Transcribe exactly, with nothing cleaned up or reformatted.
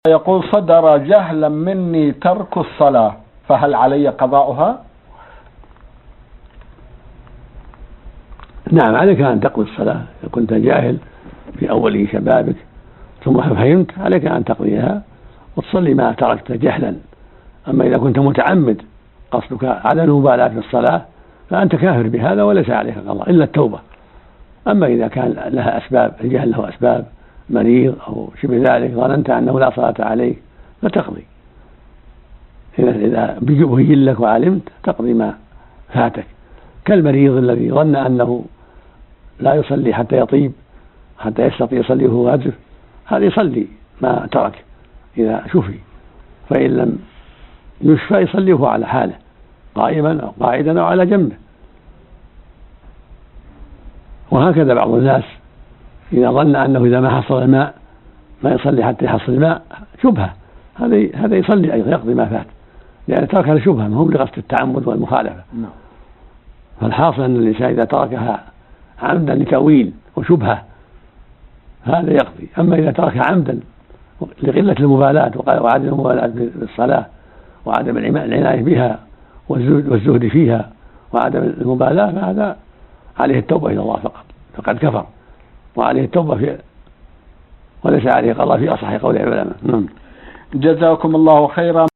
يقول: صدر جهلا مني ترك الصلاة، فهل علي قضاؤها؟ نعم، عليك أن تقضي الصلاة. إذا كنت جاهل في أول شبابك ثم فهمت عليك أن تقضيها وتصلي ما تركت جهلا. أما إذا كنت متعمد قصدك على المبالاة في الصلاة فأنت كافر بهذا وليس عليك قضاء إلا التوبة. أما إذا كان لها أسباب، الجهل له أسباب، مريض أو شبه ذلك، ظننت أنه لا صلاة عليك فتقضي. إذا بين لك وعلمت تقضي ما فاتك، كالمريض الذي ظن أنه لا يصلي حتى يطيب حتى يستطيع يصلي وهو واجب، هذا يصلي ما ترك إذا شفي، فإن لم يشفى يصلي وهو على حاله قائما أو قاعدا أو على جنبه. وهكذا بعض الناس إذا ظن أنه إذا ما حصل الماء ما يصلي حتى يحصل الماء، شبهة، هذا هذا يصلي أيضا يقضي ما فات، لأن تركها شبهة ما هو لقصد التعمد والمخالفة. فالحاصل أن الإنسان إذا تركها عمدا لتأويل وشبهة هذا يقضي. أما إذا تركها عمدا لقلة المبالاة وعدم المبالاة بالصلاة وعدم العناية بها والزهد فيها وعدم المبالاة فهذا عليه التوبة إلى الله فقط، فقد كفر وعليه التوبة في وليس عليه قضاء في أصح قول العلماء. جزاكم الله خيرا.